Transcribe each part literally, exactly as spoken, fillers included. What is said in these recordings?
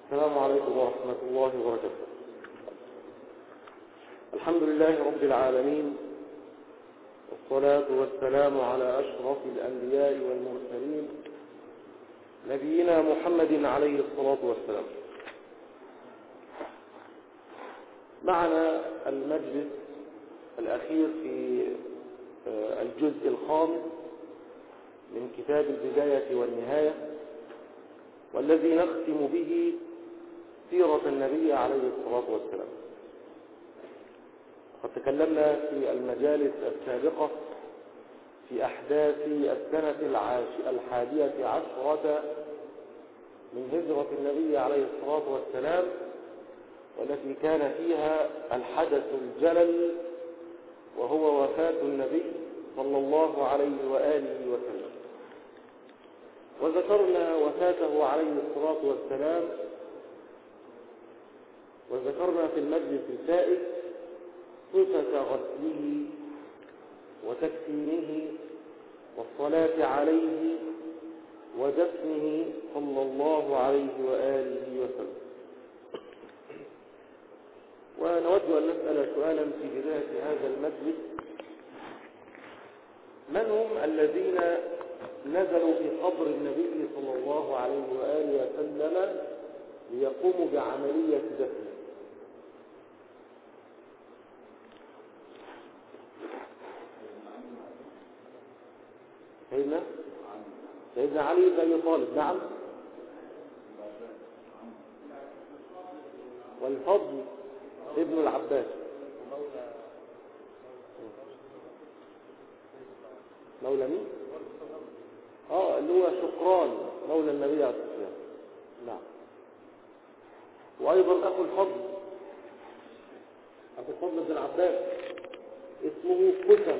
السلام عليكم ورحمة الله وبركاته. الحمد لله رب العالمين، والصلاة والسلام على أشرف الأنبياء والمرسلين نبينا محمد عليه الصلاة والسلام. معنا المجلس الأخير في الجزء الخامس من كتاب البداية والنهاية، والذي نختم به سيرة النبي عليه الصلاة والسلام. قد تكلمنا في المجالس السابقة في أحداث السنة الحادية عشرة من هجرة النبي عليه الصلاة والسلام، والتي كان فيها الحدث الجلل وهو وفاة النبي صلى الله عليه وآله وسلم. وذكرنا وفاته عليه الصلاة والسلام، وذكرنا في المجلس الفائت صفة غسله وتكفينه والصلاة عليه ودفنه صلى الله عليه وآله وسلم. ونود أن نسأل سؤالا في بداية هذا المجلس: من هم الذين نزلوا في قبر النبي صلى الله عليه وآله وسلم ليقوموا بعملية دفنه؟ سيدنا سيدنا علي بن أبي طالب، نعم، والفضل ابن العباس، مولى مين؟ اه اللي هو شقران مولى النبي عليه الصلاة والسلام، نعم. وأيضا أخو الفضل أخو الفضل بن العباس اسمه ختم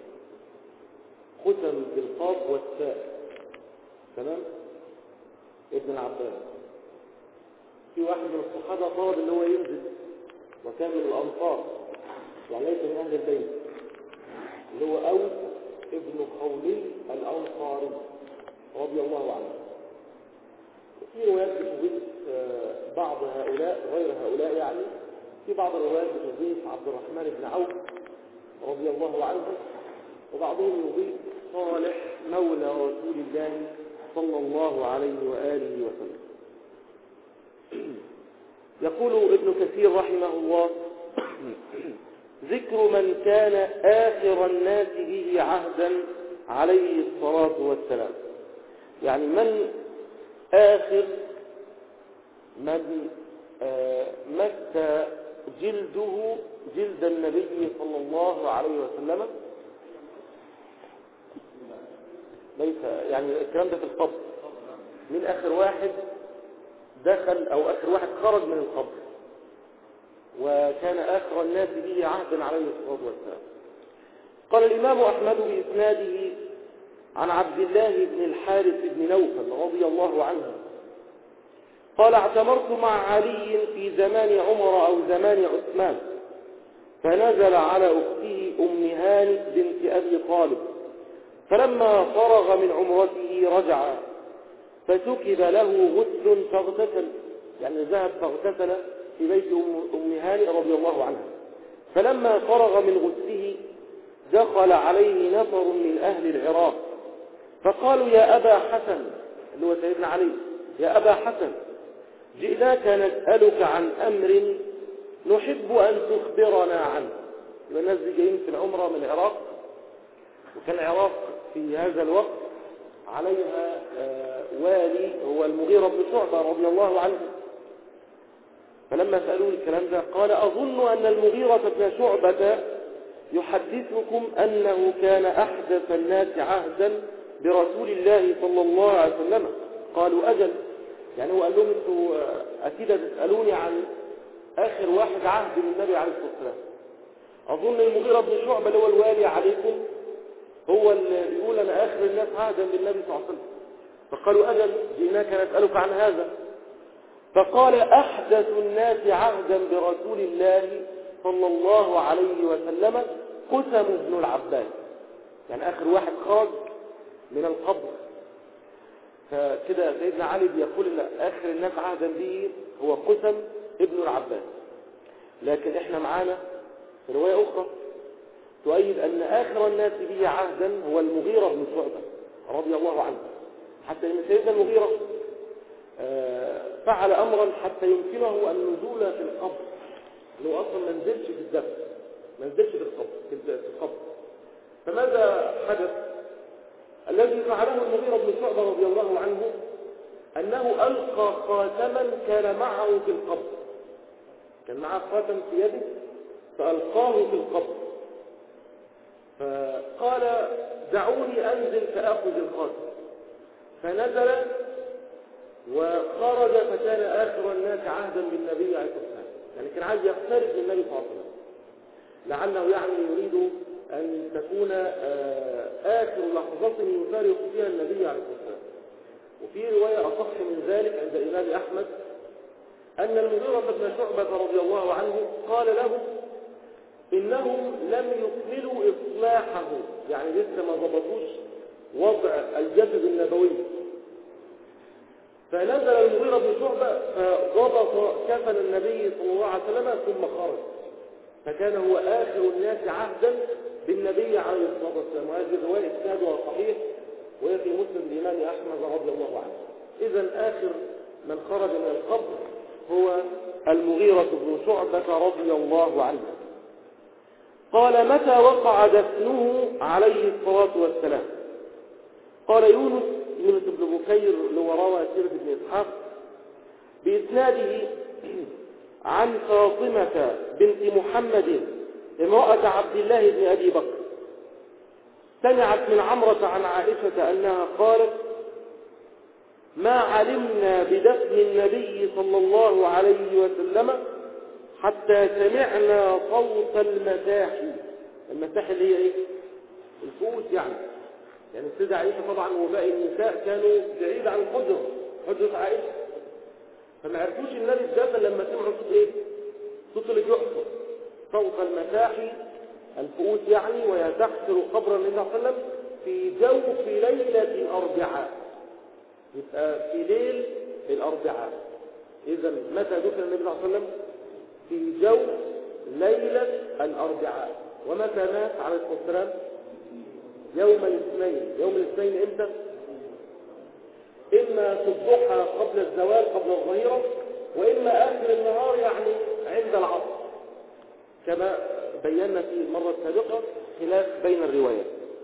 ختم بالقاف والتاء، تمام، ابن العباس. في واحد من الصحابة طلب اللي هو ينزل، وكان من الأنصار، يعني ليس من أهل البيت، اللي هو أوس ابن خولي الأنصاري رضي الله عنه. في روايات بتضيف بعض هؤلاء غير هؤلاء، يعني في بعض الروايات بتضيف عبد الرحمن بن عوف رضي الله عنه، وبعضهم يضيف صالح مولى رسول الله صلى الله عليه وآله وسلم. يقول ابن كثير رحمه الله: ذكر من كان آخر الناس به عهدا عليه الصلاة والسلام، يعني من آخر من آه مس جلده جلد النبي صلى الله عليه وسلم، ليس يعني الكلام ده في القبر، من آخر واحد دخل أو آخر واحد خرج من القبر وكان آخر الناس به عهدا عليه الصلاة والسلام. قال الإمام أحمد بإسناده عن عبد الله بن الحارث بن نوفل رضي الله عنه قال: اعتمرت مع علي في زمان عمر أو زمان عثمان، فنزل على أخته أم هانئ بنت أبي طالب، فلما فرغ من عمرته رجع، فسكب له غسل فاغتسل، يعني ذهب فاغتسل في بيت أم هانئ رضي الله عنها. فلما فرغ من غسله دخل عليه نفر من أهل العراق، فقالوا: يا أبا حسن، اللي هو سيدنا علي، يا أبا حسن، جئناك نسألك عن أمر نحب أن تخبرنا عنه. الناس جايين في العمرة من العراق، وكان العراق في هذا الوقت عليها والي هو المغيرة بن شعبة رضي الله عنه. فلما سألوه الكلام ده قال: أظن أن المغيرة بن شعبة يحدثكم أنه كان أحدث الناس عهدا برسول الله صلى الله عليه وسلم. قالوا: أجل. يعني هو قال لهم: انتوا أكيد تسألوني عن آخر واحد عهد بالنبي عليه الصلاة والسلام. أظن المغيرة بن شعبة اللي هو الوالي عليكم هو اللي بيقول أنا آخر الناس عهدا بالنبي صلى الله عليه وسلم. فقالوا: أجل، جئناك نسألك عن هذا. فقال: أحدث الناس عهدا برسول الله صلى الله عليه وسلم قسم بن العباس، يعني آخر واحد خرج من القبر. فكده سيدنا علي بيقول ان اخر الناس عهدا به هو قسم ابن العباس. لكن احنا معانا في رواية اخرى تؤيد ان اخر الناس به عهدا هو المغيرة بن شعبة رضي الله عنه، حتى ان سيدنا المغيرة فعل امرا حتى يمكنه النزول في القبر، انه اصلا ما نزلش في الدفن، ما نزلش في القبر في القبر. فماذا حدث؟ الذي فعله المغيرة بن شعبة رضي الله عنه انه القى خاتما كان معه في القبر، كان معه خاتم في يده فالقاه في القبر، فقال دعوني انزل فاخذ الخاتم، فنزل وخرج فكان آخر الناس عهدا بالنبي عليه الصلاة والسلام. يعني كان عايز يقترب من النبي صلى الله عليه وسلم، لعله يعني يريد أن تكون آخر لحظة يفارق فيها النبي عليه الصلاة والسلام. وفي رواية أصح من ذلك عند الإمام أحمد أن المغيرة بن شعبة رضي الله عنه قال له إنهم لم يكملوا إصلاحه، يعني لسه ما ضبطوش وضع الجسد النبوي. فنزل المغيرة بن شعبة فضبط كفن النبي صلى الله عليه وسلم ثم خرج، فكان هو آخر الناس عهدا بالنبي عليه الصلاة والسلام. وهذه الرواية إسنادها صحيح وهي في مسند الإمام أحمد رضي الله عنه. إذن آخر من خرج من القبر هو المغيرة بن شعبة رضي الله عنه. قال متى وقع دفنه عليه الصلاة والسلام؟ قال يونس يونس بن بكير اللي هو روى سيرة ابن إسحاق بإسناده عن فاطمة بنت محمد امرأة عبد الله بن أبي بكر، سمعت من عمرة عن عائشة أنها قالت ما علمنا بدفن النبي صلى الله عليه وسلم حتى سمعنا صوت المساحي. المساحي اللي هي ايه؟ الفؤوس يعني. يعني السيدة عائشة طبعا وباقي النساء كانوا بعيد عن الحجرة، حجرة عائشة، فما عرفوش النبي اتدفن لما سمعوا صوت ايه؟ صوت اللي بيحصل، صوت المساحي الفؤوس يعني، وهي تحفر قبر النبي صلى الله عليه وسلم في جوف ليلة الأربعاء. يبقى في ليل الأربعاء. إذا متى دفن النبي صلى الله عليه وسلم؟ في جوف ليلة الأربعاء. ومتى مات عليه الصلاة والسلام؟ يوم الاثنين. يوم الاثنين امتى؟ إما في الضحى قبل الزوال قبل الظهيرة، وإما آخر النهار يعني عند العصر، كما بينا في المرة السابقة خلاف بين الروايات.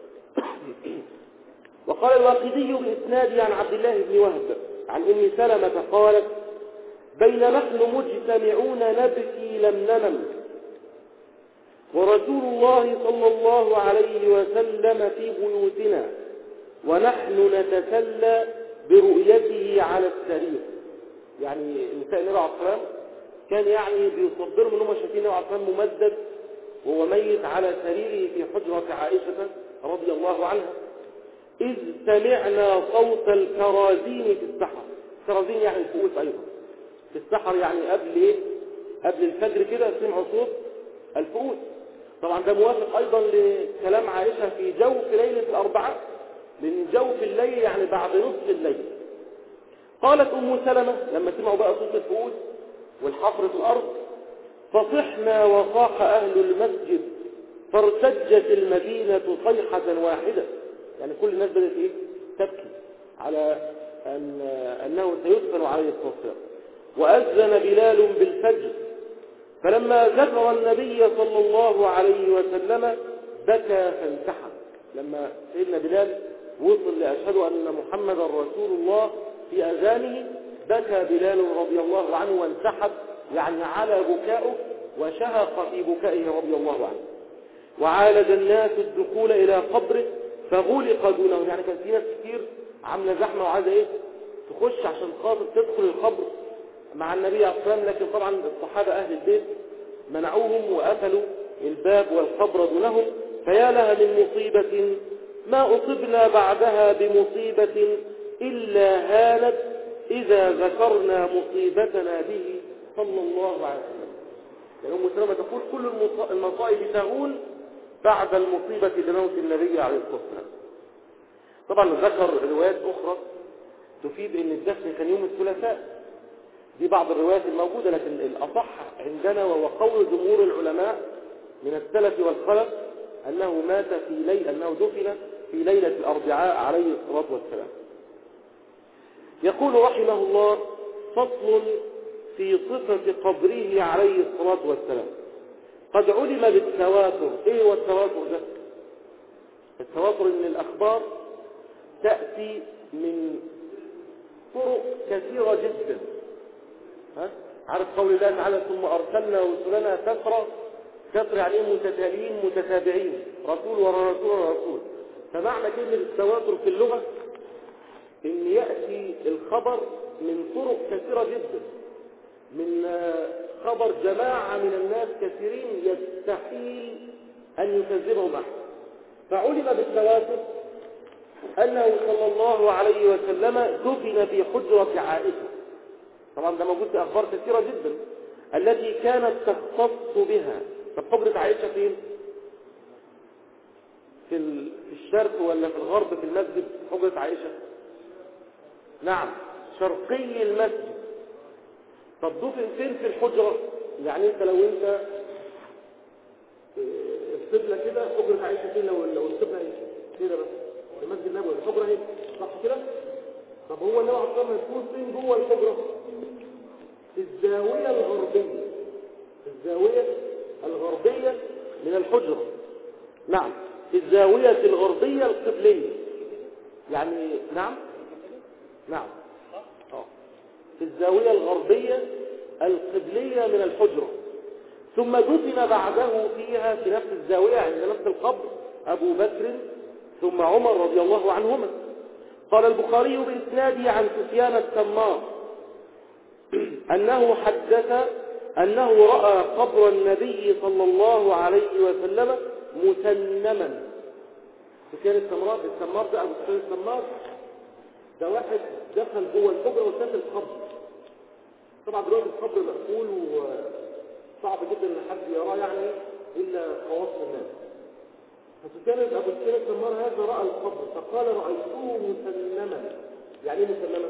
وقال الواقدي بإسناد عن عبد الله بن وهب عن أم سلمة قالت بين نحن مجتمعون نبكي لم ننم ورسول الله صلى الله عليه وسلم في بيوتنا ونحن نتسلى برؤيته على السرير. يعني نساء النبي عليه الصلاة والسلام كان يعني بيصبروا من هم شايفين النبي عليه الصلاة والسلام ممدد وهو ميت على سريره في حجرة عائشة رضي الله عنها، إذ سمعنا صوت الكرازين في السحر. الكرازين يعني الفؤوس أيضا في السحر، يعني قبل إيه؟ قبل الفجر كده سمعوا صوت الفؤوس. طبعا ده موافق أيضا لكلام عائشة في جوف ليلة الأربعاء، لأن جوف الليل يعني بعد نصف الليل. قالت أم سلمة لما سمعوا بقى صوت الفؤوس والحفر في الأرض فصحنا وصاح أهل المسجد فارتجت المدينة صيحة واحدة. يعني كل الناس بدأت إيه؟ تبكي على أن أنه سيدفن عليه الصلاة والسلام. وأذن بلال بالفجر، فلما ذكر النبي صلى الله عليه وسلم بكى فانتحر. لما سيدنا بلال وصل لأشهد أن محمد رسول الله في أذانه بكى بلال رضي الله عنه وانتحب، يعني على بكائه وشهق في بكائه رضي الله عنه. وعالج الناس الدخول إلى قبره فغلق دونه، يعني كان في ناس كتير عامله زحمه وعايزه ايه تخش عشان خاطر تدخل القبر مع النبي عليه الصلاه والسلام، لكن طبعا الصحابه اهل البيت منعوهم وقفلوا الباب والقبر دونهم. فيا لها من مصيبه ما اصبنا بعدها بمصيبه الا هانت اذا ذكرنا مصيبتنا به صلى الله عليه وسلم. يعني ام سلمة تقول كل المصائب تهون بعد المصيبة بموت النبي عليه الصلاة والسلام. طبعا ذكر روايات أخرى تفيد ان الدفن كان يوم الثلاثاء. دي بعض الروايات الموجودة، لكن الأصح عندنا وهو قول جمهور العلماء من السلف والخلف أنه مات في ليلة، أنه دفن في ليلة الأربعاء عليه الصلاة والسلام. يقول رحمه الله: فصل في صفة قبره عليه الصلاة والسلام. قد علم بالتواتر. ايه هو التواتر ده؟ التواتر ان الاخبار تأتي من طرق كثيرة جدا. ها؟ عارف قول الله تعالى: ثم ارسلنا رسلنا فترة. فترة يعني متتاليين متتابعين، رسول ورا رسول ورا رسول. فمعنى كلمة التواتر في اللغة ان يأتي الخبر من طرق كثيرة جدا، من خبر جماعة من الناس كثيرين يستحيل أن يكذبهم أحد. فعلم بالتواتر أنه صلى الله عليه وسلم دفن في حجرة عائشة. طبعا ده موجود في أخبار كثيرة جدا التي كانت تختص بها. طب حجرة عائشة فين؟ في الشرق ولا في الغرب في المسجد حجرة عائشة؟ نعم، شرقي المسجد. طب دفن فين في الحجرة؟ يعني انت لو انت القبلة كده، حجرة عائشة فين؟ لو لو القبلة هي كده بس في المسجد النبوي الحجرة هي صح كده؟ طب هو النبي عليه الصلاة والسلام يكون فين جوه الحجرة؟ في الزاوية الغربية، في الزاوية الغربية من الحجرة. نعم، في الزاوية الغربية القبلية. يعني نعم نعم اه في الزاوية الغربية القبلية من الحجرة. ثم دفن بعده فيها في نفس الزاوية عند نفس القبر أبو بكر ثم عمر رضي الله عنهما. قال البخاري بإسناده عن سفيان التمار أنه حدث أنه رأى قبر النبي صلى الله عليه وسلم مسنما. سفيان التمار التمار ده أبو سفيان التمار ده واحد دخل جوه الحجرة وشاف القبر. طبعا دلوقتي القبر مقفول وصعب جدا ان حد يراه يعني الا خواص الناس. فسفيان ابو سفيان التمار هذا راى القبر فقال: رايته مسنما. يعني ايه مسنما؟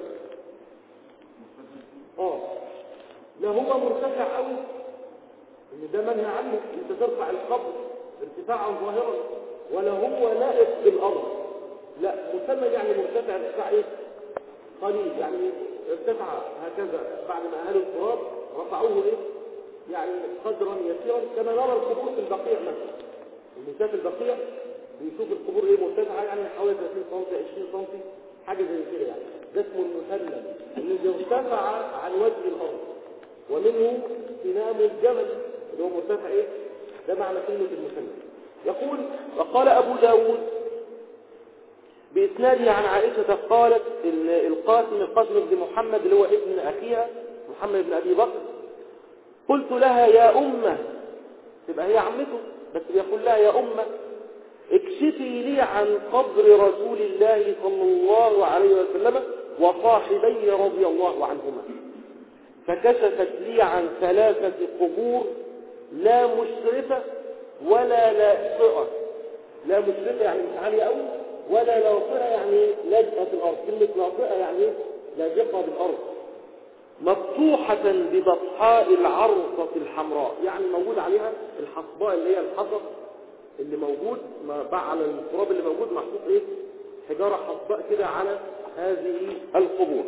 اه لا هو مرتفع قوي ان ده منهى عنه انت ترفع القبر ارتفاعا ظاهرا، ولا هو لائق بالارض. لا، مسنم يعني مرتفع ارتفاع ايه؟ قليل، يعني ارتفع هكذا بعد ما اهلوا التراب رفعوه ايه؟ يعني قدرا يسيرا، كما نرى القبور في البقيع مثلا. اللي شاف البقيع بيشوف القبور ايه؟ مرتفعه يعني حوالي ثلاثين سم عشرين سم حاجه زي كده. يعني ده اسمه المسلم، اللي ارتفع عن وجه الارض، ومنه سنام الجمل اللي هو مرتفع ايه؟ ده معنى كلمه المسلم. يقول: وقال ابو داود بإسناده عن عائشة قالت: القاسم القاسم بن محمد اللي هو ابن أخيها محمد بن أبي بكر، قلت لها: يا أمة، تبقى هي عمته بس بيقول لها: يا أمة، اكشفي لي عن قبر رسول الله صلى الله عليه وسلم وصاحبي رضي الله عنهما. فكشفت لي عن ثلاثة قبور لا مشرفة ولا لاصقة. لا مشرفة يعني مش عالية قوي، ولا لاصقة يعني لاجئة في الأرض. كلمة لاصقة يعني لاجئة بالأرض. مفتوحة ببطحاء العرصة الحمراء، يعني موجود عليها الحصباء اللي هي الحصب اللي موجود بقى على التراب اللي موجود محطوط ايه؟ حجارة حصباء كده على هذه القبور.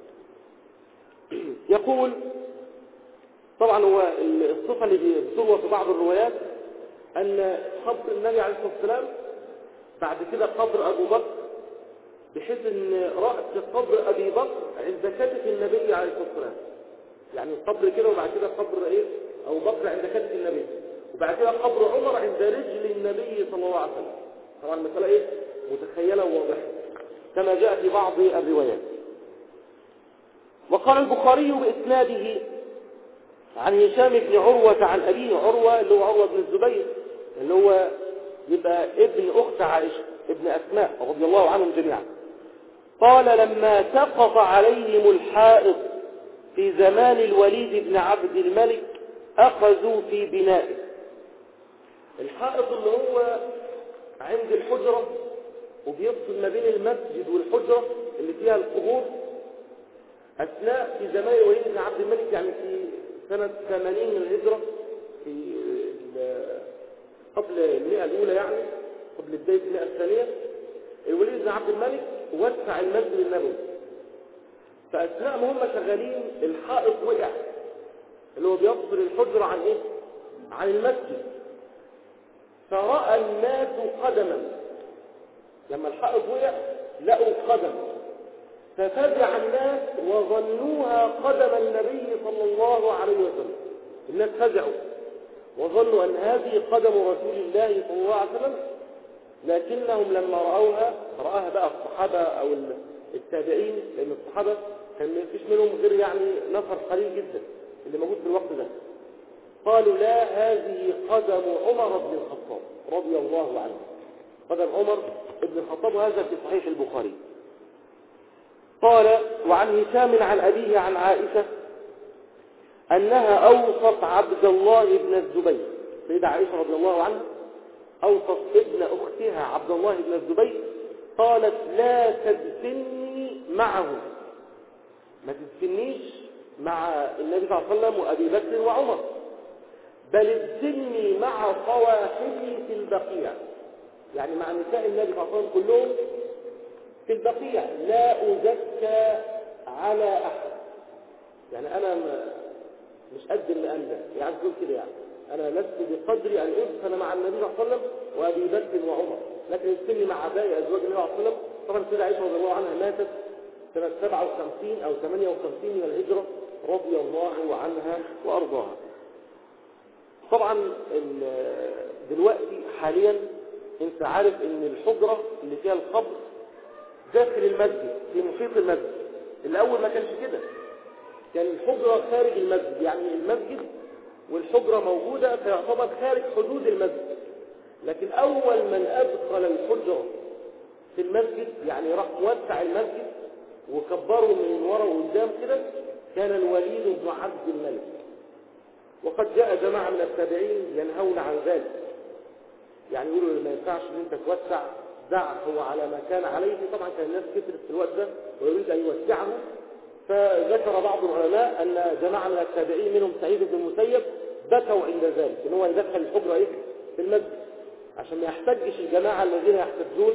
يقول طبعا هو الصفة اللي بتروى في بعض الروايات أن قبر النبي عليه الصلاة والسلام بعد كده قبر أبو بكر، بحيث أن رأس قبر أبي بكر عند كتف النبي عليه الصلاة والسلام. يعني القبر كده وبعد كده قبر إيه؟ أبو بكر عند كتف النبي، وبعد كده قبر عمر عند رجل النبي صلى الله عليه وسلم. طبعا المسألة إيه؟ متخيلة وواضحة كما جاء في بعض الروايات. وقال البخاري بإسناده عن هشام بن عروة عن أبيه، عروة اللي هو عروة بن الزبير اللي هو يبقى ابن أخت عائشة ابن أسماء رضي الله عنهم جميعا، قال: لما سقط عليهم الحائط في زمان الوليد بن عبد الملك أخذوا في بنائه. الحائط اللي هو عند الحجرة وبيفصل ما بين المسجد والحجرة اللي فيها القبور، أثناء في زمان الوليد بن عبد الملك، يعني في سنة ثمانين من الهجرة، في قبل المئة الأولى، يعني قبل بداية المئة الثانية، الوليد بن عبد الملك وسع المسجد النبوي. فأثناء ما هم شغالين الحائط وقع، اللي هو بيفصل الحجرة عن إيه؟ عن المسجد. فرأى الناس قدما، لما الحائط وقع لقوا قدم، ففزع الناس وظنوها قدم النبي صلى الله عليه وسلم. الناس فزعوا وظنوا أن هذه قدم رسول الله صلى الله عليه وسلم، لكنهم لما رأوها، رآها بقى الصحابة أو التابعين، لأن الصحابة كان ما فيش منهم غير يعني نفر قليل جدا اللي موجود في الوقت ده، قالوا لا، هذه قدم عمر بن الخطاب رضي الله عنه، قدم عمر بن الخطاب، وهذا في صحيح البخاري. قال: وعن هشام عن أبيه عن عائشة أنها أوصت عبد الله بن الزبير، سيدة عائشة رضي الله عنها أوصت ابن أختها عبد الله بن الزبير، قالت: لا تدفني معه، ما تدفنيش مع النبي صلى الله عليه وسلم وأبي بكر وعمر، بل ادفني مع صواحبي في البقيع، يعني مع نساء النبي صلى الله عليه وسلم كلهم في البقيع، لا أزكى على أحد. يعني أنا مش قد المقام ده، يعني تقول كده، يعني أنا لست بقدر أن أدفن مع النبي صلى الله عليه وسلم وأبي بكر وعمر، لكن ادفني مع باقي أزواج النبي صلى الله عليه وسلم. طبعا السيدة عائشة رضي الله عنها ماتت سنة سبعة وخمسين أو ثمانية وخمسين من الهجرة رضي الله عنها وأرضاها. طبعا دلوقتي حاليا انت عارف ان الحجرة اللي فيها القبر داخل المسجد في محيط المسجد. الأول ما كانش كده، كان الحجرة خارج المسجد، يعني المسجد والحجرة موجودة فيعتبر خارج حدود المسجد. لكن أول من أدخل الحجرة في المسجد، يعني راح موسع المسجد وكبره من ورا وقدام كده، كان الوليد بن عبد الملك. وقد جاء جماعة من التابعين ينهون عن ذلك، يعني يقولوا ما ينفعش ان انت توسع، دعه على ما كان عليه. طبعا كان الناس كثرت في الوقت ده ويريد ان يوسعه، فذكر بعض العلماء ان جماعة من التابعين منهم سعيد بن المسيب بكوا عند ذلك، ان هو يدخل الحجرة ايه في المسجد، عشان ما يحتجش الجماعة الذين يحتجون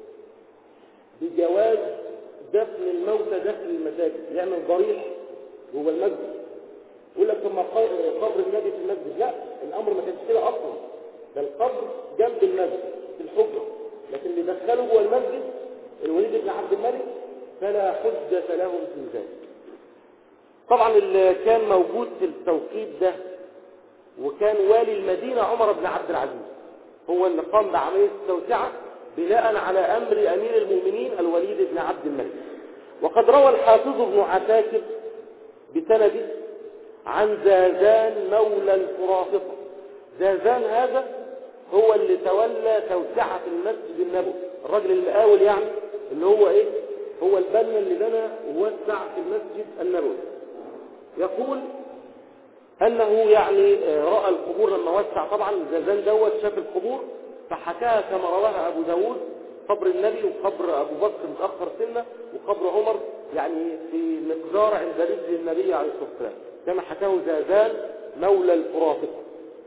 بجواز دفن الموتى داخل المساجد، يعمل ضريح جوه المسجد. يقول لك ثم قبر النبي في المسجد، لا، الامر ما كانش كده اصلا، ده القبر جنب المسجد في الحجرة، لكن اللي دخله جوه المسجد الوليد بن عبد الملك فلا حجة لهم في ذلك. طبعا اللي كان موجود في التوقيت ده وكان والي المدينة عمر بن عبد العزيز، هو اللي قام بعملية التوسعة بناء على أمر أمير المؤمنين الوليد بن عبد الملك. وقد روى الحافظ ابن عساكر بسنده عن زازان مولى الفرافطة. زازان هذا هو اللي تولى توسعة المسجد النبوي، الراجل المقاول يعني، اللي هو ايه، هو البنا اللي بنى ووسع في المسجد النبوي. يقول انه يعني رأى القبور لما وسع، طبعا زازان دوت شاف القبور فحكاها كما رواها ابو داود، قبر النبي وقبر ابو بكر متأخر سنة وقبر عمر يعني في مقدار عند رجل النبي عليه الصلاة والسلام، كما حكاه زازان مولى الفرافطة.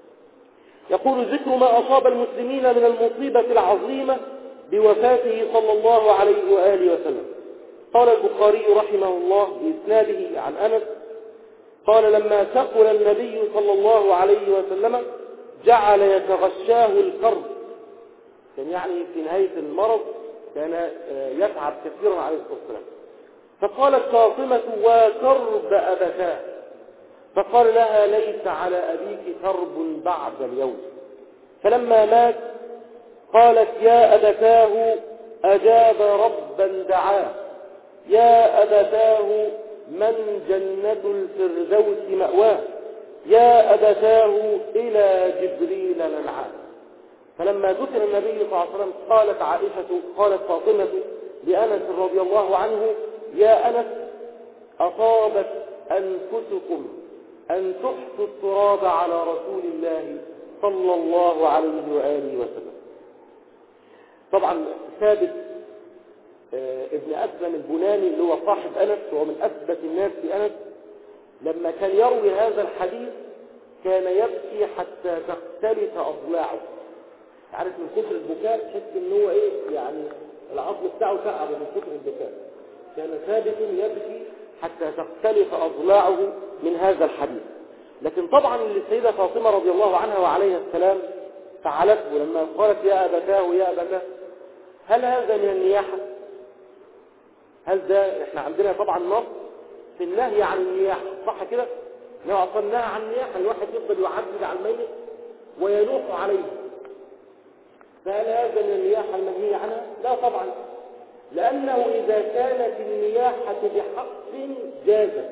يقول: ذكر ما أصاب المسلمين من المصيبة العظيمة بوفاته صلى الله عليه وآله وسلم. قال البخاري رحمه الله بإسناده عن أنس قال: لما ثقل النبي صلى الله عليه وسلم جعل يتغشاه الكرب، كان يعني في نهاية المرض كان يتعب كثيرا عليه الصلاة والسلام. فقالت فاطمة: وكرب أبتاه، فقال لها: ليس على أبيك كرب بعد اليوم. فلما مات قالت: يا أبتاه أجاب ربا دعاه، يا أبتاه من جنة الفردوس مأواه، يا أبتاه إلى جبريل ننعاه. فلما دفن النبي صلى الله عليه وسلم قالت عائشة قالت فاطمة لأنس رضي الله عنه: يا أنس، أطابت أنفسكم أن تحطوا التراب على رسول الله صلى الله عليه وآله وسلم. طبعا ثابت ابن أسلم البناني اللي هو صاحب أنس وهو من أثبت الناس بأنس، لما كان يروي هذا الحديث كان يبكي حتى تختلف أضلاعه. عارف من كثر البكاء تحس ان هو ايه يعني العظم بتاعه تعب من كثر البكاء. كان ثابت يبكي حتى تختلف أضلاعه من هذا الحديث. لكن طبعا السيدة فاطمة رضي الله عنها وعليها السلام فعلته لما قالت يا أبتاه يا أبتاه، هل هذا من النياحة؟ هل ده احنا عندنا طبعا نص في النهي عن النياحة، صح كده؟ لو أصلناها عن النياحة الواحد يفضل يعدد على الميت وينوح عليه، فهل هذا من النياحة المنهي عنها؟ لا طبعا، لأنه إذا كانت النياحة بحق جازت.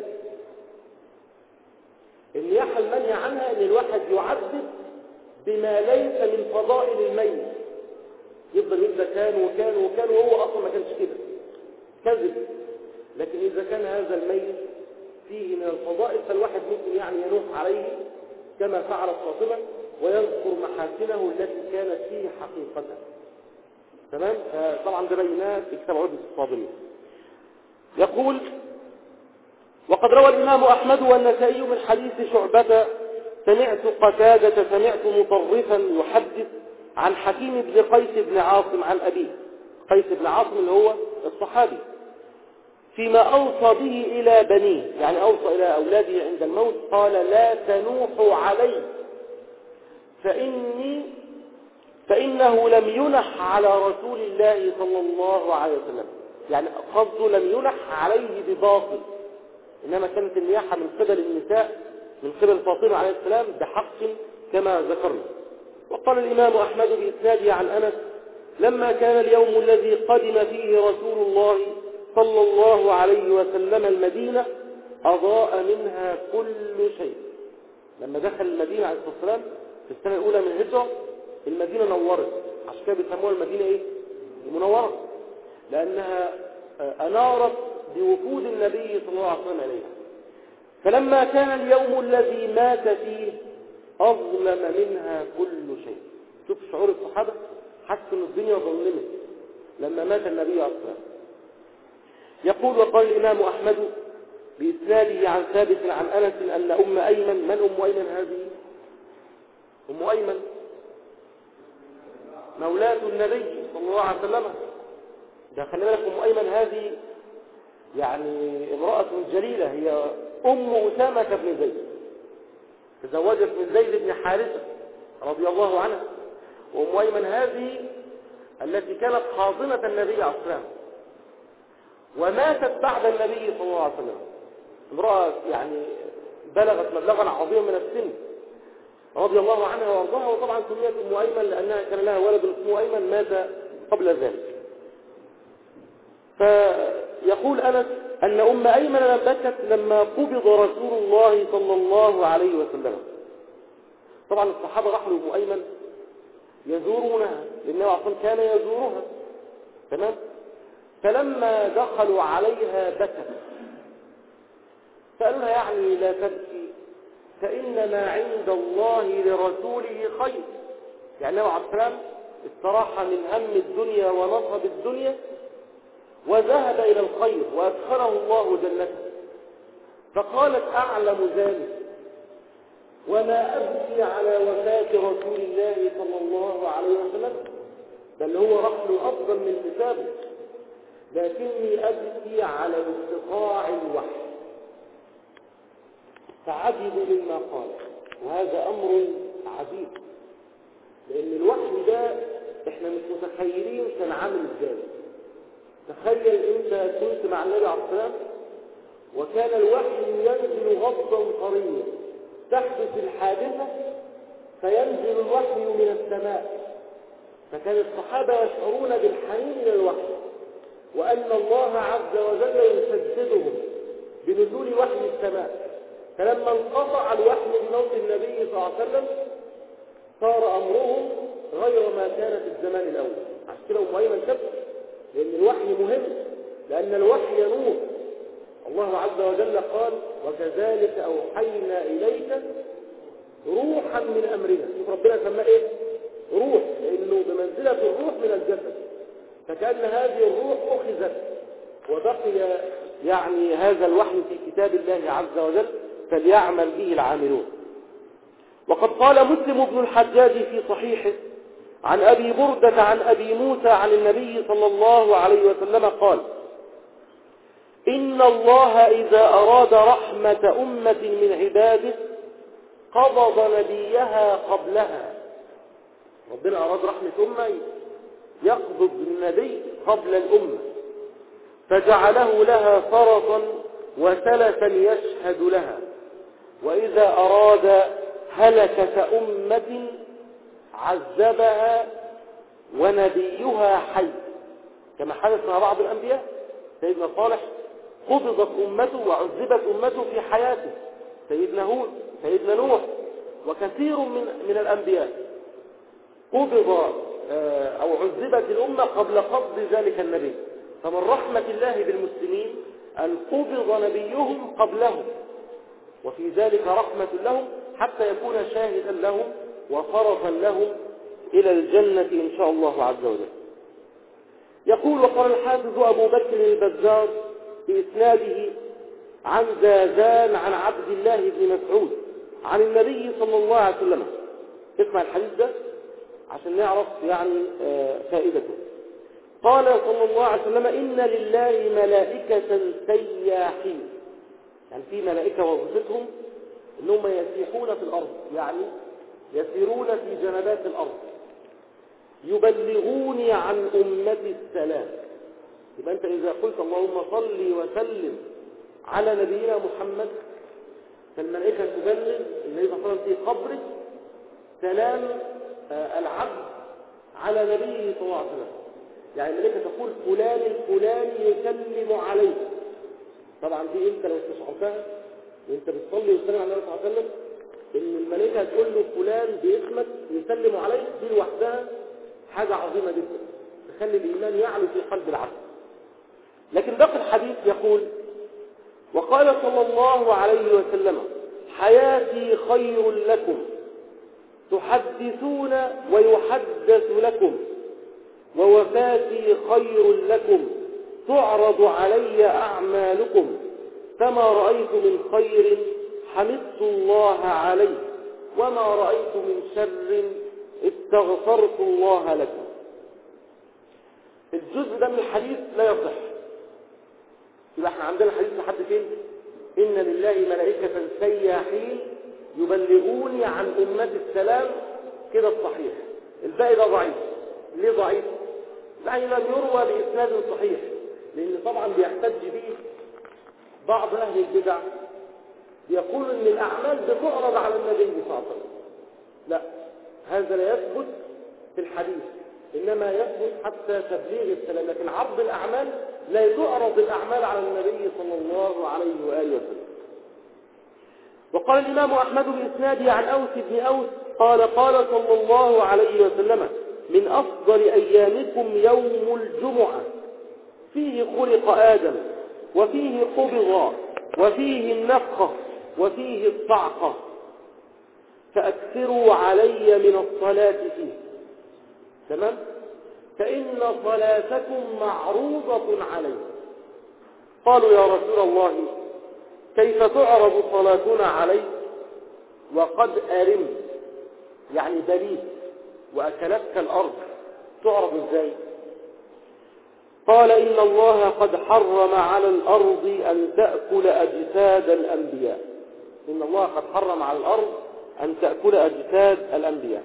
النياحة المنهي عنها ان الواحد يعدد بما ليس من فضائل الميت، يفضل يبدا كان وكان وكان وهو اصلا ما كانش كده، كذب. لكن اذا كان هذا الميت فيه من الفضائل فالواحد ممكن يعني ينوح عليه كما فعل فاطمة ويذكر محاسنه التي كانت فيه حقيقة. تمام؟ طبعا ده بيناه في كتاب عدة الصابرين. يقول: وقد روى الإمام أحمد والنسائي من حديث شعبة سمعت قتادة سمعت مطرفا يحدث عن حكيم بن قيس بن عاصم عن أبيه، قيس بن عاصم اللي هو الصحابي، فيما أوصى به إلى بنيه، يعني أوصى إلى أولاده عند الموت، قال: لا تنوحوا علي فإني فإنه لم ينح على رسول الله صلى الله عليه وسلم. يعني قصده لم ينح عليه بباطل، إنما كانت النياحة من قبل النساء من قبل فاطمة عليه السلام بحق كما ذكرنا. وقال الإمام أحمد بإسناده عن أنس: لما كان اليوم الذي قدم فيه رسول الله صلى الله عليه وسلم المدينة أضاء منها كل شيء. لما دخل المدينة عليه الصلاة والسلام في السنة الأولى من الهجرة المدينة نورت، عشان كده بيسموها المدينة إيه؟ المنورة، لأنها أنارت بوفود النبي صلى الله عليه وسلم عليها. فلما كان اليوم الذي مات فيه أظلم منها كل شيء. شوف شعور الصحابة، حسوا ان الدنيا ظلمت لما مات النبي صلى الله عليه وسلم. يقول: وقال الإمام أحمد بإسناده عن ثابت عن أنس أن أم أيمن، من أم أيمن هذه؟ أم أيمن مولاة النبي صلى الله عليه وسلم. ده خلي بالك أم أيمن هذه يعني امرأة جليلة، هي أم أسامة بن زيد، تزوجت من زيد بن حارثة رضي الله عنها. وأم أيمن هذه التي كانت خاصمة النبي عليه الصلاة والسلام وماتت بعد النبي صلى الله عليه وسلم، امرأة يعني بلغت مبلغا عظيما من السن رضي الله عنها وارضاها. وطبعا سميت أم أيمن لأنها كان لها ولد اسمه أيمن مات قبل ذلك. فيقول أنس أن أم أيمن بكت لما قبض رسول الله صلى الله عليه وسلم. طبعا الصحابة راحوا لأم أيمن يزورونها لأنه أصلا كان يزورها. تمام؟ فلما دخلوا عليها بكت، فقالوا لها: يعني لا تبكي فإن ما عند الله لرسوله خير. يعني النبي عليه السلام استراح من هم الدنيا ونصب الدنيا وذهب إلى الخير وأدخله الله جنته. فقالت: أعلم ذلك وما أبكي على وفاة رسول الله صلى الله عليه وسلم، بل هو رحل أفضل من حسابه، لكني أبكي على انقطاع الوحي. فعجبوا مما قال، وهذا أمر عجيب، لأن الوحي ده إحنا مش متخيلين كان عامل إزاي. تخيل أنت كنت مع النبي عليه الصلاة والسلام وكان الوحي ينزل غضا طريا، تحدث الحادثة فينزل الوحي من السماء، فكان الصحابة يشعرون بالحنين إلى الوحي وأن الله عز وجل يسددهم بنزول وحي السماء. فلما انقطع الوحي بموت النبي صلى الله عليه وسلم صار أمرهم غير ما كان في الزمان الأول. عشان كده أم أيمن تبكي، لأن الوحي مهم، لأن الوحي نور. الله عز وجل قال: وكذلك أوحينا إليك روحا من أمرنا. شوف ربنا سماه إيه؟ روح، لأنه بمنزلة الروح من الجسد. فكأن هذه الروح أخذت وبقي يعني هذا الوحي في كتاب الله عز وجل فليعمل به العاملون. وقد قال مسلم بن الحجاج في صحيحه عن أبي بردة عن أبي موسى عن النبي صلى الله عليه وسلم قال: إن الله إذا أراد رحمة أمة من عباده قبض نبيها قبلها. ربنا أراد رحمة أمة يقبض النبي قبل الأمة، فجعله لها فرطا وسلفا يشهد لها. وإذا أراد هلكة أمة عذبها ونبيها حي، كما حدث مع بعض الأنبياء. سيدنا صالح قبضت أمته وعذبت أمته في حياته، سيدنا هود، سيدنا نوح، وكثير من من الأنبياء قبض أو عذبت الأمة قبل قبض ذلك النبي. فمن رحمة الله بالمسلمين أن قبض نبيهم قبلهم، وفي ذلك رحمة لهم حتى يكون شاهدا لهم وفرطا لهم إلى الجنة إن شاء الله عز وجل. يقول: وقال الحافظ أبو بكر البزار بإسناده عن زازان عن عبد الله بن مسعود عن النبي صلى الله عليه وسلم. اسمع الحديث ده عشان نعرف يعني فائدته. قال صلى الله عليه وسلم: إن لله ملائكة سياحين، يعني في ملائكة وظيفتهم إنهم يسيحون في الأرض، يعني يسيرون في جنبات الأرض، يبلغوني عن أمتي السلام. يبقى أنت إذا قلت اللهم صل وسلم على نبينا محمد، فالملائكة تبلغ النبي صلى الله عليه وسلم في قبره سلام العبد على نبيه صلى الله عليه وسلم. يعني الملائكة تقول فلان الفلاني يسلم عليك. طبعا دي انت لو استشعرتها وانت بتصلي وتسلم على النبي صلى الله عليه وسلم، ان الملائكة تقول له فلان باسمك يسلم عليك، دي لوحدها حاجة عظيمة جدا تخلي الإيمان يعلو في قلب العبد. لكن باقي الحديث يقول: وقال صلى الله عليه وسلم: حياتي خير لكم، تحدثون ويحدث لكم، ووفاتي خير لكم، تعرض علي أعمالكم، فما رأيت من خير حمدت الله عليه، وما رأيت من شر استغفرت الله لكم. الجزء ده من الحديث لا يصح. يبقى احنا عندنا الحديث لحد فين؟ إن لله ملائكة سياحين يبلغوني عن أمة السلام، كده الصحيح. الباقي ده ضعيف. ليه ضعيف؟ يعني لم يروى بإسناد صحيح، لأن طبعا بيحتج به بعض أهل البدع، يقول إن الأعمال بتعرض على النبي صلى الله عليه وسلم. لا، هذا لا يثبت في الحديث، إنما يثبت حتى تبليغ السلام، لكن عرض الأعمال لا تعرض الأعمال على النبي صلى الله عليه وآله وسلم. وقال الإمام أحمد بإسناده عن أوس بن أوس قال: قال صلى الله عليه وسلم: من أفضل أيامكم يوم الجمعة، فيه خلق آدم، وفيه قبض، وفيه النفخة، وفيه الصعقة، فأكثروا علي من الصلاة فيه. تمام؟ فإن صلاتكم معروضة علي. قالوا: يا رسول الله، كيف تعرض صلاتنا عليك وقد أرمت، يعني بليت وأكلتك الأرض، تعرض ازاي؟ قال: إن الله قد حرم على الأرض أن تأكل أجساد الأنبياء. إن الله قد حرم على الأرض أن تأكل أجساد الأنبياء.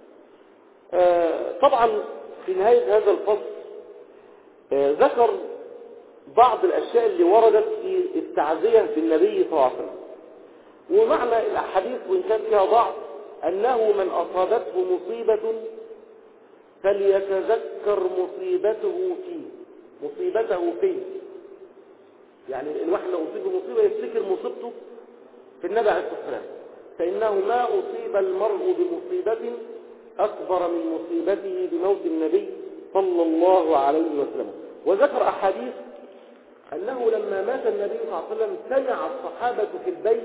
آه طبعا في نهاية هذا الفصل آه ذكر بعض الأشياء اللي وردت في التعزية بالنبي صلى الله عليه وسلم. ومعنى الأحاديث وإن كان فيها ضعف أنه من أصابته مصيبة فليتذكر مصيبته فيه، مصيبته فيه. يعني الواحد لو أصيب بمصيبة يفتكر مصيبته في النبي عليه الصلاة والسلام، فإنه ما أصيب المرء بمصيبة أكبر من مصيبته بموت النبي صلى الله عليه وسلم. وذكر أحاديث أنه لما مات النبي صلى الله عليه وسلم سمع الصحابة في البيت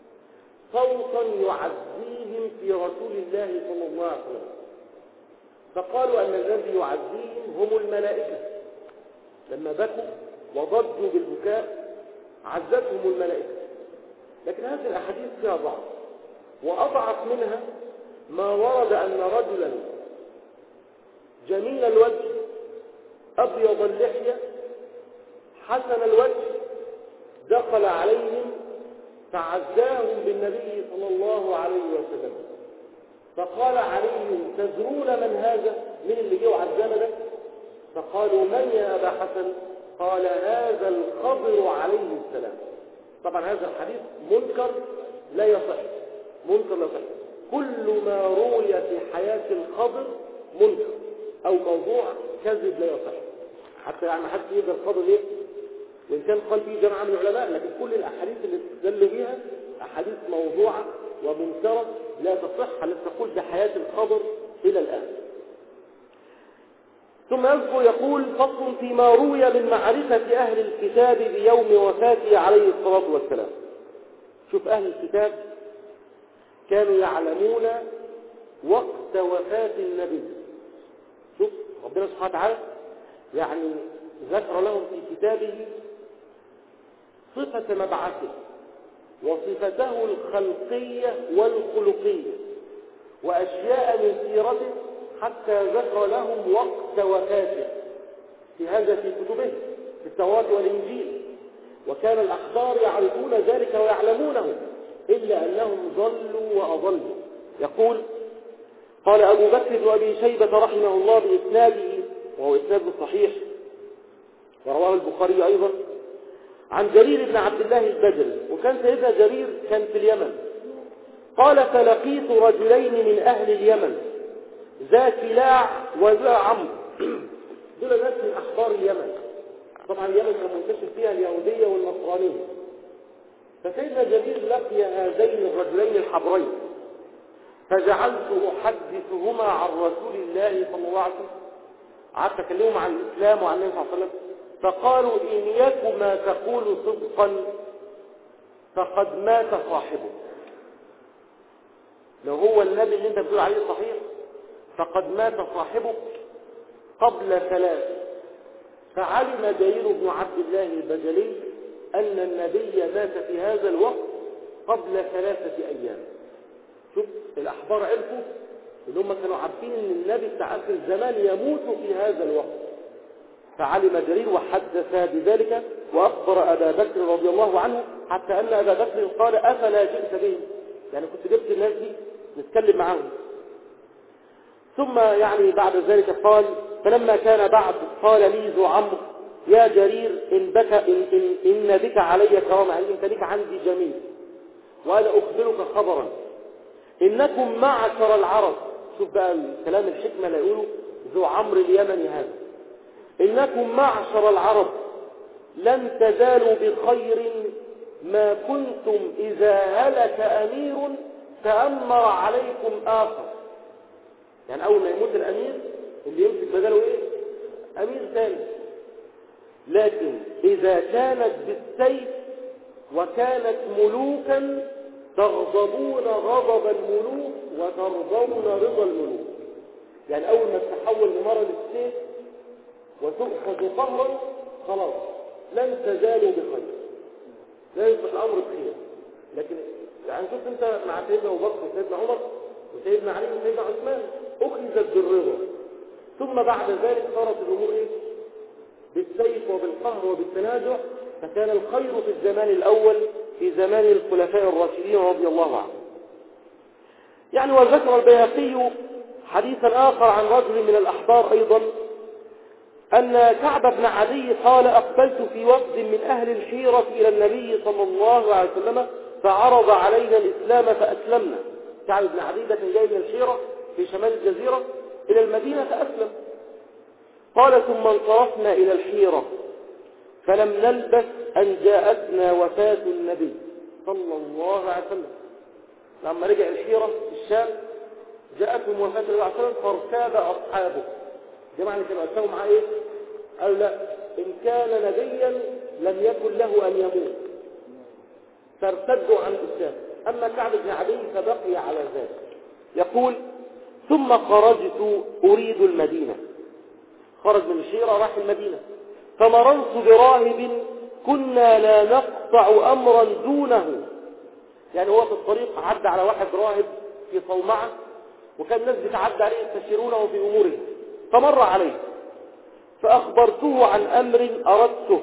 صوتا يعزيهم في رسول الله صلى الله عليه وسلم، فقالوا أن الذي يعزيهم هم الملائكة، لما بكوا وضجوا بالبكاء عزتهم الملائكة. لكن هذه الأحاديث فيها ضعف، وأضعف منها ما ورد أن رجلا جميل الوجه أبيض اللحية حسن الوجه دخل عليهم فعزاهم بالنبي صلى الله عليه وسلم، فقال عليهم تدرون من هذا؟ من اللي جه وعزانا ده؟ فقالوا من يا أبا حسن؟ قال هذا الخضر عليه السلام. طبعا هذا الحديث منكر لا يصح، منكر لا يصح. كل ما روي في حياة الخضر منكر أو موضوع كذب لا يصح، حتى يعني ما حدش يقدر الخضر ليه؟ وإن كان قال فيه جماعة من العلماء، لكن كل الأحاديث اللي استدلوا بها أحاديث موضوعة ومنكرة لا تصح التي تقول بحياة الخضر إلى الآن. ثم يذكر يقول فصل فيما روي من معرفة أهل الكتاب بيوم وفاته عليه الصلاة والسلام. شوف أهل الكتاب كانوا يعلمون وقت وفاة النبي. شوف ربنا سبحانه وتعالى يعني ذكر لهم في كتابه صفة مبعثه وصفته الخلقية والخلقية وأشياء من سيرته، حتى ذكر لهم وقت وفاته في هذا في كتبه في التوراة والإنجيل. وكان الأحبار يعرفون ذلك ويعلمونه، إلا أنهم ضلوا وأضلوا. يقول قال أبو بكر وأبي شيبة رحمه الله بإسناده، وهو إسناد صحيح ورواه البخاري أيضا، عن جرير بن عبد الله البجلي. وكان سيدنا جرير كان في اليمن. قال فلقيت رجلين من أهل اليمن ذا كلاع وذا عمرو، دول ناس من أحبار اليمن. طبعا اليمن كان منتشر فيها اليهودية والنصرانية. فسيدنا جرير لقي هذين الرجلين الحبرين، فجعلت أحدثهما عن رسول الله صلى الله عليه وسلم. قعدت أكلمهم عن الإسلام وعن النبي صلى الله عليه وسلم. فقالوا إن يك ما تقول صدقا فقد مات صاحبه. لو هو النبي اللي انت بتقول عليه صحيح فقد مات صاحبه قبل ثلاثة. فعلم جرير بن عبد الله البجلي أن النبي مات في هذا الوقت قبل ثلاثة أيام. شوف الأحبار عرفوا اللي هم كانوا عارفين أن النبي بتاع آخر الزمان يموت في هذا الوقت. فعلم جرير وحدث بذلك وأخبر أبا بكر رضي الله عنه، حتى أن أبا بكر قال أفلا جئت به، يعني كنت جبت الناس دي نتكلم معهم. ثم يعني بعد ذلك قال فلما كان بعد قال لي ذو عمرو يا جرير إن, بك إن, إن, إن بك علي كرامة، يعني أنت بك عندي جميل، وأنا أخبرك خبرا إنكم معشر العرب. شوف بقى الكلام الحكمة لا يقوله ذو عمرو اليمني هذا، إنكم معشر العرب لن تزالوا بخير ما كنتم إذا هلك أمير تأمر عليكم آخر. يعني أول ما يموت الأمير اللي يمسك بدله إيه؟ أمير ثاني. لكن إذا كانت بالسيف وكانت ملوكا تغضبون غضب الملوك وترضون رضا الملوك. يعني أول ما تتحول لمرض السيف وتؤخذ قهرا خلاص لن تزالوا بخير، لا يصبح الأمر بخير. لكن يعني شوف أنت مع سيدنا أبو بكر وسيدنا عمر وسيدنا علي وسيدنا عثمان أخذت بالرضا، ثم بعد ذلك صارت الأمور إيه؟ بالسيف وبالقهر وبالتنازع. فكان الخير في الزمان الأول في زمان الخلفاء الراشدين رضي الله عنهم. يعني وذكر البيهقي حديثا آخر عن رجل من الأحبار أيضا أن كعب بن عدي قال أقبلت في وفد من أهل الحيرة إلى النبي صلى الله عليه وسلم فعرض علينا الإسلام فأسلمنا. كعب بن عدي ده كان جاي من الحيرة في شمال الجزيرة إلى المدينة فأسلم. قال ثم انصرفنا إلى الحيرة فلم نلبث أن جاءتنا وفاة النبي صلى الله عليه وسلم. لما رجع الحيرة في الشام جاءتهم وفاة النبي صلى الله عليه وسلم فارتاب أصحابه. جماعة اللي كانوا أسلموا معاه إيه؟ قالوا لا، إن كان نبيا لم يكن له أن يموت، فارتدوا عن الإسلام. أما كعب بن عدي فبقي على ذلك. يقول ثم خرجت أريد المدينة. خرج من الشيرة راح المدينة، فمررت براهب كنا لا نقطع أمرا دونه. يعني هو في الطريق عدى على واحد راهب في صومعة، وكان الناس بتعدى عليه يستشيرونه في أموره، فمر عليه فأخبرته عن أمر أردته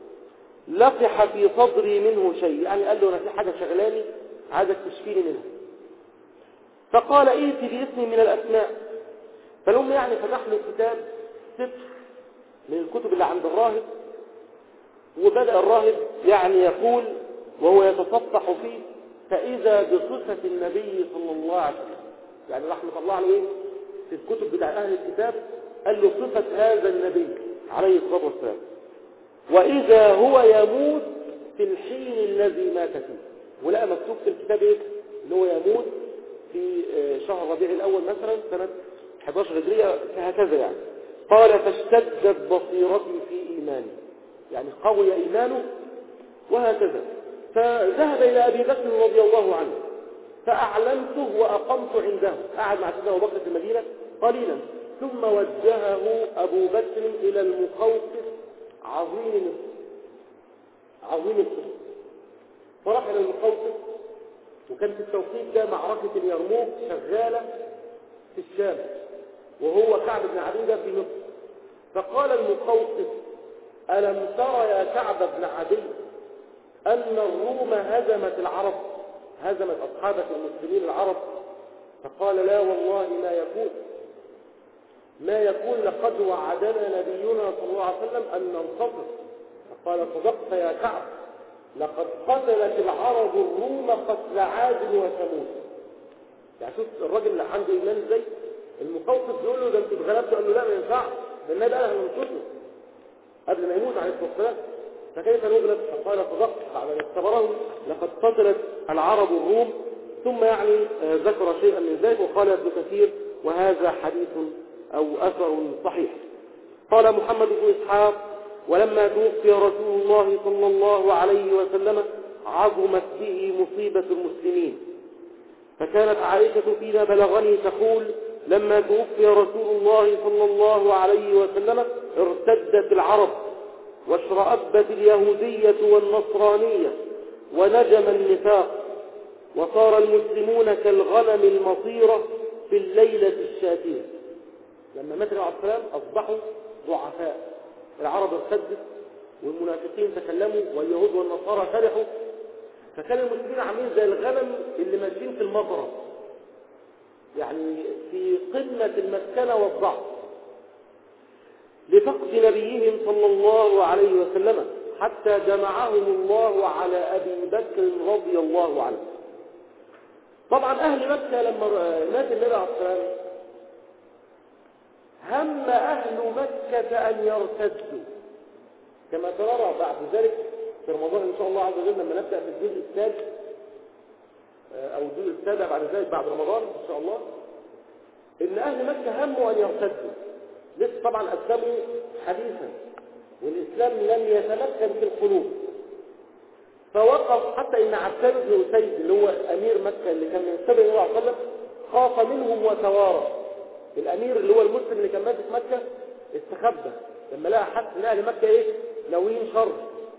لقح في صدري منه شيء، يعني قال له أنا في حاجة شغلاني عايزك تشفيني منها. فقال ائت باسم من الأسماء. فالأم يعني فتح له كتاب ستر من الكتب اللي عند الراهب، وبدأ الراهب يعني يقول وهو يتصفح فيه: فإذا بصفة النبي صلى الله عليه وسلم. يعني رحمة الله عليه في الكتب بتاع أهل الكتاب قال له صفة هذا النبي عليه الصلاة والسلام، وإذا هو يموت في الحين الذي مات فيه. ولقى مكتوب في الكتاب إيه؟ إنه هو يموت في شهر ربيع الأول مثلا سنة احد عشر هجرية هكذا يعني. قال فاشتدت بصيرتي في إيماني، يعني قوي إيمانه وهكذا. فذهب إلى أبي بكر رضي الله عنه فأعلمته وأقمت عنده، قعد مع سيدنا أبو بكر في المدينة قليلا، ثم وجهه أبو بكر إلى المقوقس عظيم مصر عظيم مصر فراح إلى المقوقس. وكان في التوقيت ده معركة اليرموك شغالة في الشام، وهو كعب بن عدي في مصر. فقال المقوقس: ألم ترى يا كعب بن عدي أن الروم هزمت العرب، هزمت أصحابك المسلمين العرب؟ فقال: لا والله ما يكون ما يكون لقد وعدنا نبينا صلى الله عليه وسلم أن ننتصر. فقال: صدقت يا كعب، لقد قتلت العرب الروم قتل عاد وثمود. يعني شوف الراجل اللي عنده إيمان ازاي. المقوقس بيقول له: ده انت اتغلبت. قال له: لا ما ينفعش، ده النبي قال هننتصر قبل ما يموت عليه الصلاة والسلام، فكيف نغلب؟ فقال: صدقت بعد ان اختبرهم لقد قتلت العرب الروم. ثم يعني ذكر شيئا من ذلك. وقال ابن كثير: وهذا حديث أو أثر صحيح. قال محمد بن إسحاق: ولما توفي رسول الله صلى الله عليه وسلم عظمت به مصيبة المسلمين، فكانت عائشة فيما بلغني تقول: لما توفي رسول الله صلى الله عليه وسلم ارتدت العرب واشرأبت اليهودية والنصرانية ونجم النفاق، وصار المسلمون كالغنم المطيرة في الليلة الشاتية. لما مات النبي عليه السلام أصبحوا ضعفاء، العرب ارتدت والمنافقين تكلموا واليهود والنصارى فرحوا، فكان المسلمين عاملين زي الغنم اللي ماشيين في المطرة، يعني في قمة المسكنة والضعف، لفقد نبيهم صلى الله عليه وسلم، حتى جمعهم الله على أبي بكر رضي الله عنه. طبعا أهل مكة لما مات النبي عليه السلام هم أهل مكة أن يرتدوا، كما ترى بعد ذلك في رمضان إن شاء الله عز وجل لما نبدأ في الجزء السادس أو الجزء السابع بعد ذلك بعد رمضان إن شاء الله، إن أهل مكة هموا أن يرتدوا. لسه طبعا أسلموا حديثا والإسلام لم يتمكن في القلوب، فوقف حتى إن عباد بن أسيد اللي هو أمير مكة اللي كان من سبع الله عليه وسلم خاف منهم وتوارى. الأمير اللي هو المسلم اللي كان ماسك مكة استخبى لما لقى حد من أهل مكة إيه ناويين شر،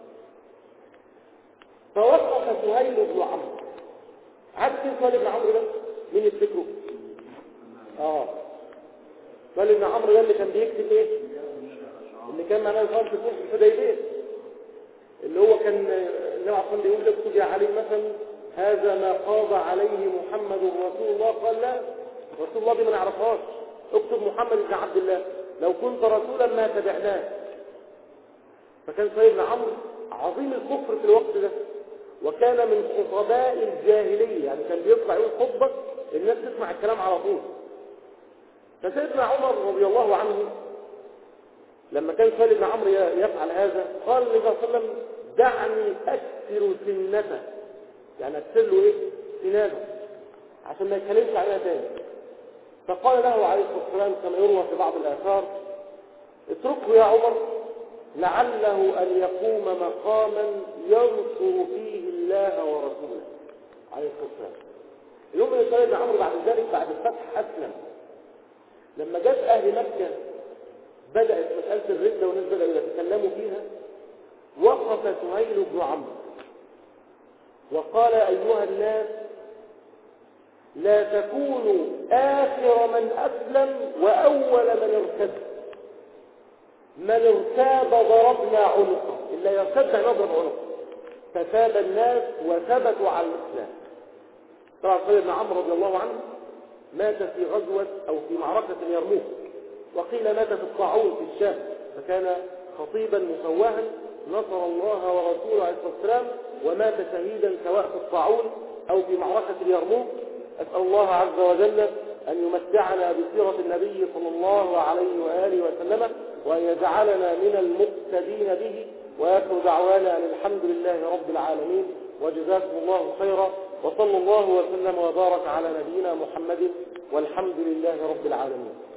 فوقف سهيل بن عمرو. عارف مين سهيل بن عمرو ده؟ مين يفتكره؟ آه سهيل بن عمرو ده اللي كان بيكتب إيه؟ اللي كان معناه الخمس سور في الحديبية، اللي هو كان النبي عليه الصلاة بيقول اكتب يا علي مثلا هذا ما قاضى عليه محمد رسول الله. قال: لا، رسول الله دي ما نعرفهاش، اكتب محمد بن عبد الله، لو كنت رسولا ما تبعناه. فكان سهيل بن عمرو عظيم الكفر في الوقت ده، وكان من خطباء الجاهلية، يعني كان بيطلع يقول خطبة الناس تسمع الكلام على طول. فسيدنا عمر رضي الله عنه لما كان سهيل بن عمرو يفعل هذا قال النبي صلى الله عليه وسلم: دعني أكثر سنته، يعني أكثر له إيه؟ سنانه، عشان ما يتكلمش عليها تاني. فقال له عليه الصلاة والسلام كما يروى في بعض الآثار: اتركه يا عمر لعله أن يقوم مقاما ينصر فيه الله ورسوله عليه الصلاة والسلام. اليوم اللي سهيل بن عمرو بعد ذلك بعد الفتح أسلم، لما جت أهل مكة بدأت مسألة الردة والناس بدأوا يتكلموا فيها، وقف سهيل بن عمرو وقال: أيها الناس، لا تكونوا آخر من أسلم وأول من ارتد. من ارتاب ضربنا عنقه، إلا يرتد نضرب عنقه. فثاب الناس وثبتوا على الإسلام. طبعا سهيل بن عمرو رضي الله عنه مات في غزوة أو في معركة اليرموك، وقيل مات في الطاعون في الشام، فكان خطيبا مفوها نصر الله ورسوله عليه الصلاة والسلام، ومات شهيدا سواء في الطاعون أو في معركة اليرموك. أسأل الله عز وجل أن يمتعنا بسيرة النبي صلى الله عليه وآله وسلم، وأن يجعلنا من المقتدين به، وآخر دعوانا أن الحمد لله رب العالمين، وجزاكم الله خيرا، وصلى الله وسلم وبارك على نبينا محمد، والحمد لله رب العالمين.